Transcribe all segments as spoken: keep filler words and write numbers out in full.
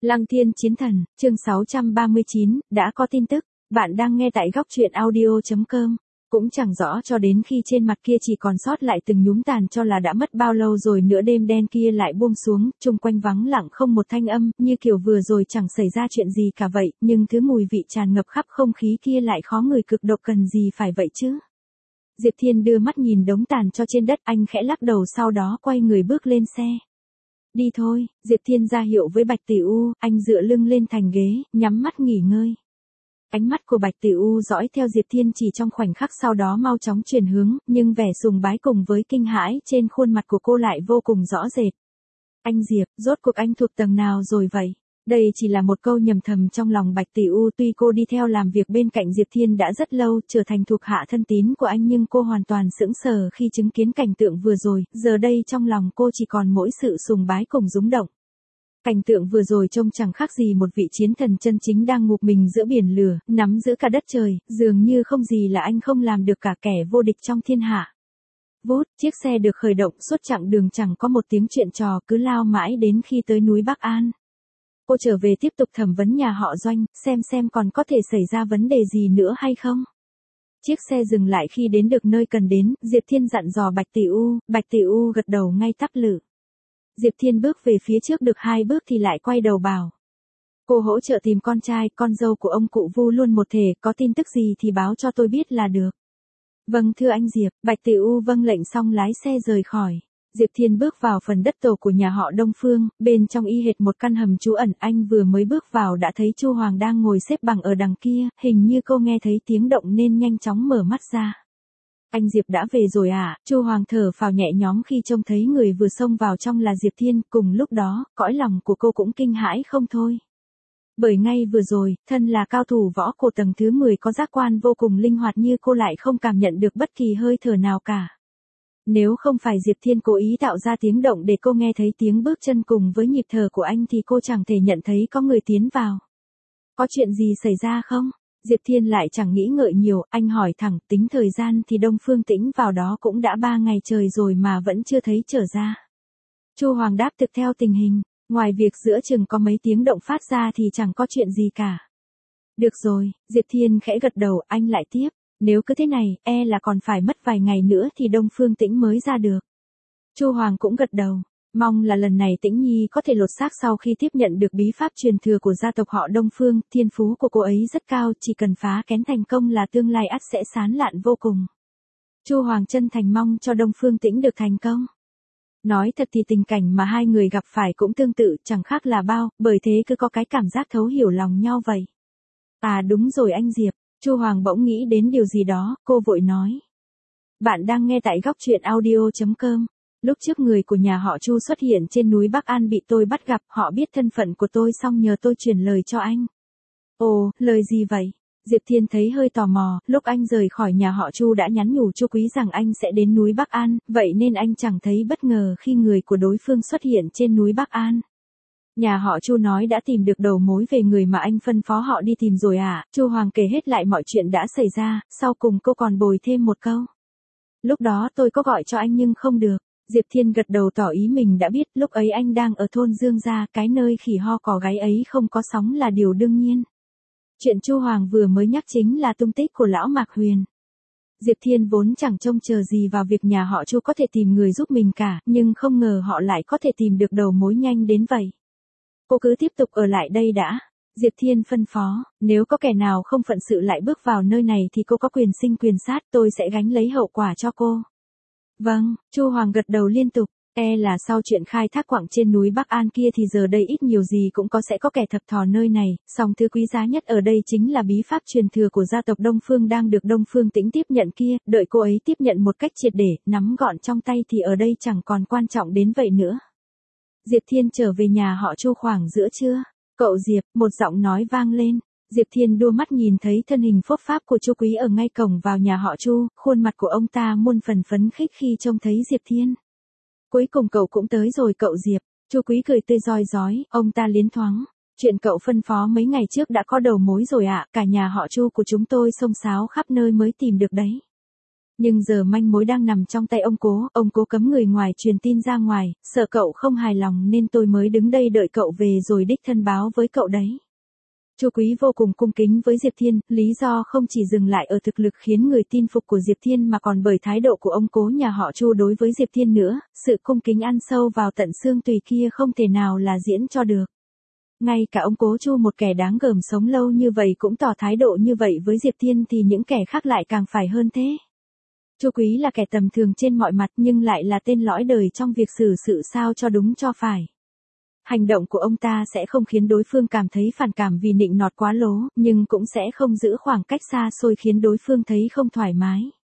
Lăng Thiên Chiến Thần, chương sáu trăm ba mươi chín, đã có tin tức, bạn đang nghe tại góc truyện audio chấm com. Cũng chẳng rõ cho đến khi trên mặt kia chỉ còn sót lại từng nhúm tàn cho là đã mất bao lâu rồi nữa đêm đen kia lại buông xuống, chung quanh vắng lặng không một thanh âm, như kiểu vừa rồi chẳng xảy ra chuyện gì cả vậy, nhưng thứ mùi vị tràn ngập khắp không khí kia lại khó ngửi cực độc cần gì phải vậy chứ. Diệp Thiên đưa mắt nhìn đống tàn cho trên đất, anh khẽ lắc đầu sau đó quay người bước lên xe. Đi thôi, Diệp Thiên ra hiệu với Bạch Tỷ U, anh dựa lưng lên thành ghế, nhắm mắt nghỉ ngơi. Ánh mắt của Bạch Tỷ U dõi theo Diệp Thiên chỉ trong khoảnh khắc sau đó mau chóng chuyển hướng, nhưng vẻ sùng bái cùng với kinh hãi trên khuôn mặt của cô lại vô cùng rõ rệt. Anh Diệp, rốt cuộc anh thuộc tầng nào rồi vậy? Đây chỉ là một câu nhầm thầm trong lòng Bạch Tỷ U, tuy cô đi theo làm việc bên cạnh Diệp Thiên đã rất lâu, trở thành thuộc hạ thân tín của anh, nhưng cô hoàn toàn sững sờ khi chứng kiến cảnh tượng vừa rồi, giờ đây trong lòng cô chỉ còn mỗi sự sùng bái cùng rúng động. Cảnh tượng vừa rồi trông chẳng khác gì một vị chiến thần chân chính đang ngụp mình giữa biển lửa, nắm giữ cả đất trời, dường như không gì là anh không làm được cả, kẻ vô địch trong thiên hạ. Vút, chiếc xe được khởi động, suốt chặng đường chẳng có một tiếng chuyện trò, cứ lao mãi đến khi tới núi Bắc An. Cô trở về tiếp tục thẩm vấn nhà họ Doanh, xem xem còn có thể xảy ra vấn đề gì nữa hay không. Chiếc xe dừng lại khi đến được nơi cần đến, Diệp Thiên dặn dò Bạch Tỷ U, Bạch Tỷ U gật đầu ngay tắp lự. Diệp Thiên bước về phía trước được hai bước thì lại quay đầu bảo. Cô hỗ trợ tìm con trai, con dâu của ông cụ Vu luôn một thể, có tin tức gì thì báo cho tôi biết là được. Vâng thưa anh Diệp, Bạch Tỷ U vâng lệnh xong lái xe rời khỏi. Diệp Thiên bước vào phần đất tổ của nhà họ Đông Phương, bên trong y hệt một căn hầm trú ẩn, anh vừa mới bước vào đã thấy Chu Hoàng đang ngồi xếp bằng ở đằng kia, hình như cô nghe thấy tiếng động nên nhanh chóng mở mắt ra. Anh Diệp đã về rồi à? Chu Hoàng thở phào nhẹ nhõm khi trông thấy người vừa xông vào trong là Diệp Thiên, cùng lúc đó, cõi lòng của cô cũng kinh hãi không thôi. Bởi ngay vừa rồi, thân là cao thủ võ cổ tầng thứ mười có giác quan vô cùng linh hoạt như cô lại không cảm nhận được bất kỳ hơi thở nào cả. Nếu không phải Diệp Thiên cố ý tạo ra tiếng động để cô nghe thấy tiếng bước chân cùng với nhịp thở của anh thì cô chẳng thể nhận thấy có người tiến vào. Có chuyện gì xảy ra không? Diệp Thiên lại chẳng nghĩ ngợi nhiều, anh hỏi thẳng, tính thời gian thì Đông Phương Tĩnh vào đó cũng đã ba ngày trời rồi mà vẫn chưa thấy trở ra. Chu Hoàng đáp thực theo tình hình, ngoài việc giữa chừng có mấy tiếng động phát ra thì chẳng có chuyện gì cả. Được rồi, Diệp Thiên khẽ gật đầu, anh lại tiếp. Nếu cứ thế này, e là còn phải mất vài ngày nữa thì Đông Phương Tĩnh mới ra được. Chu Hoàng cũng gật đầu, mong là lần này Tĩnh Nhi có thể lột xác sau khi tiếp nhận được bí pháp truyền thừa của gia tộc họ Đông Phương, thiên phú của cô ấy rất cao, chỉ cần phá kén thành công là tương lai ắt sẽ sáng lạn vô cùng. Chu Hoàng chân thành mong cho Đông Phương Tĩnh được thành công. Nói thật thì tình cảnh mà hai người gặp phải cũng tương tự, chẳng khác là bao, bởi thế cứ có cái cảm giác thấu hiểu lòng nhau vậy. À đúng rồi anh Diệp. Chu Hoàng bỗng nghĩ đến điều gì đó, cô vội nói. Bạn đang nghe tại góc truyện audio chấm com. Lúc trước người của nhà họ Chu xuất hiện trên núi Bắc An bị tôi bắt gặp, họ biết thân phận của tôi xong nhờ tôi truyền lời cho anh. Ồ, lời gì vậy? Diệp Thiên thấy hơi tò mò, lúc anh rời khỏi nhà họ Chu đã nhắn nhủ Chu Quý rằng anh sẽ đến núi Bắc An, vậy nên anh chẳng thấy bất ngờ khi người của đối phương xuất hiện trên núi Bắc An. Nhà họ Chu nói đã tìm được đầu mối về người mà anh phân phó họ đi tìm rồi à? Chu Hoàng kể hết lại mọi chuyện đã xảy ra, sau cùng cô còn bồi thêm một câu. Lúc đó tôi có gọi cho anh nhưng không được. Diệp Thiên gật đầu tỏ ý mình đã biết, lúc ấy anh đang ở thôn Dương Gia, cái nơi khỉ ho cò gáy ấy không có sóng là điều đương nhiên. Chuyện Chu Hoàng vừa mới nhắc chính là tung tích của lão Mạc Huyền. Diệp Thiên vốn chẳng trông chờ gì vào việc nhà họ Chu có thể tìm người giúp mình cả, nhưng không ngờ họ lại có thể tìm được đầu mối nhanh đến vậy. Cô cứ tiếp tục ở lại đây đã. Diệp Thiên phân phó, nếu có kẻ nào không phận sự lại bước vào nơi này thì cô có quyền sinh quyền sát, tôi sẽ gánh lấy hậu quả cho cô. Vâng, Chu Hoàng gật đầu liên tục, e là sau chuyện khai thác quặng trên núi Bắc An kia thì giờ đây ít nhiều gì cũng có sẽ có kẻ thập thò nơi này, song thứ quý giá nhất ở đây chính là bí pháp truyền thừa của gia tộc Đông Phương đang được Đông Phương Tĩnh tiếp nhận kia, đợi cô ấy tiếp nhận một cách triệt để, nắm gọn trong tay thì ở đây chẳng còn quan trọng đến vậy nữa. Diệp Thiên trở về nhà họ Chu khoảng giữa trưa. Cậu Diệp, một giọng nói vang lên. Diệp Thiên đua mắt nhìn thấy thân hình phốp pháp của Chu Quý ở ngay cổng vào nhà họ Chu, khuôn mặt của ông ta muôn phần phấn khích khi trông thấy Diệp Thiên. Cuối cùng cậu cũng tới rồi cậu Diệp. Chu Quý cười tươi rói rói, ông ta liến thoáng. Chuyện cậu phân phó mấy ngày trước đã có đầu mối rồi ạ, cả nhà họ Chu của chúng tôi xông xáo khắp nơi mới tìm được đấy. Nhưng giờ manh mối đang nằm trong tay ông Cố, ông Cố cấm người ngoài truyền tin ra ngoài, sợ cậu không hài lòng nên tôi mới đứng đây đợi cậu về rồi đích thân báo với cậu đấy. Chu Quý vô cùng cung kính với Diệp Thiên, lý do không chỉ dừng lại ở thực lực khiến người tin phục của Diệp Thiên mà còn bởi thái độ của ông Cố nhà họ Chu đối với Diệp Thiên nữa, sự cung kính ăn sâu vào tận xương tùy kia không thể nào là diễn cho được. Ngay cả ông Cố Chu một kẻ đáng gờm sống lâu như vậy cũng tỏ thái độ như vậy với Diệp Thiên thì những kẻ khác lại càng phải hơn thế. Chu Quý là kẻ tầm thường trên mọi mặt nhưng lại là tên lõi đời trong việc xử sự sao cho đúng cho phải. Hành động của ông ta sẽ không khiến đối phương cảm thấy phản cảm vì nịnh nọt quá lố, nhưng cũng sẽ không giữ khoảng cách xa xôi khiến đối phương thấy không thoải mái.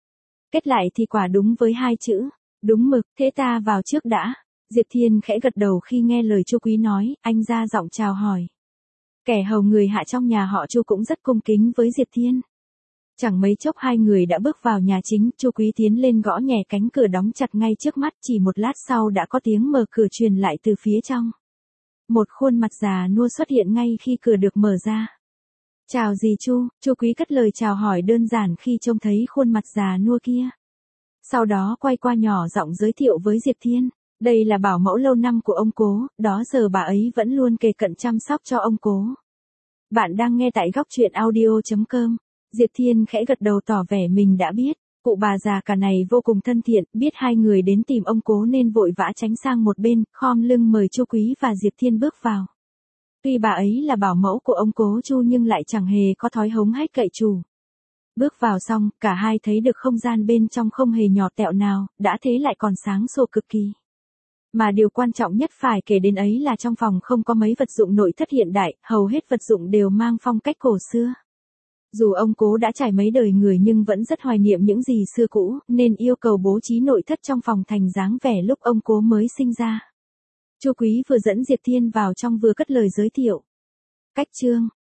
Kết lại thì quả đúng với hai chữ, đúng mực, thế ta vào trước đã. Diệp Thiên khẽ gật đầu khi nghe lời Chu Quý nói, anh ra giọng chào hỏi. Kẻ hầu người hạ trong nhà họ Chu cũng rất cung kính với Diệp Thiên. Chẳng mấy chốc hai người đã bước vào nhà chính, Chu Quý tiến lên gõ nhẹ cánh cửa đóng chặt ngay trước mắt, chỉ một lát sau đã có tiếng mở cửa truyền lại từ phía trong. Một khuôn mặt già nua xuất hiện ngay khi cửa được mở ra. Chào dì Chu, Chu Quý cất lời chào hỏi đơn giản khi trông thấy khuôn mặt già nua kia. Sau đó quay qua nhỏ giọng giới thiệu với Diệp Thiên, đây là bảo mẫu lâu năm của ông Cố, đó giờ bà ấy vẫn luôn kề cận chăm sóc cho ông Cố. Bạn đang nghe tại góc truyện audio chấm com. Diệp Thiên khẽ gật đầu tỏ vẻ mình đã biết. Cụ bà già cả này vô cùng thân thiện, biết hai người đến tìm ông Cố nên vội vã tránh sang một bên, khom lưng mời Chu Quý và Diệp Thiên bước vào. Tuy bà ấy là bảo mẫu của ông Cố Chu nhưng lại chẳng hề có thói hống hách cậy chủ. Bước vào xong, cả hai thấy được không gian bên trong không hề nhỏ tẹo nào, đã thế lại còn sáng sủa cực kỳ. Mà điều quan trọng nhất phải kể đến ấy là trong phòng không có mấy vật dụng nội thất hiện đại, hầu hết vật dụng đều mang phong cách cổ xưa. Dù ông Cố đã trải mấy đời người nhưng vẫn rất hoài niệm những gì xưa cũ, nên yêu cầu bố trí nội thất trong phòng thành dáng vẻ lúc ông Cố mới sinh ra. Chu Quý vừa dẫn Diệp Thiên vào trong vừa cất lời giới thiệu. Cách chương,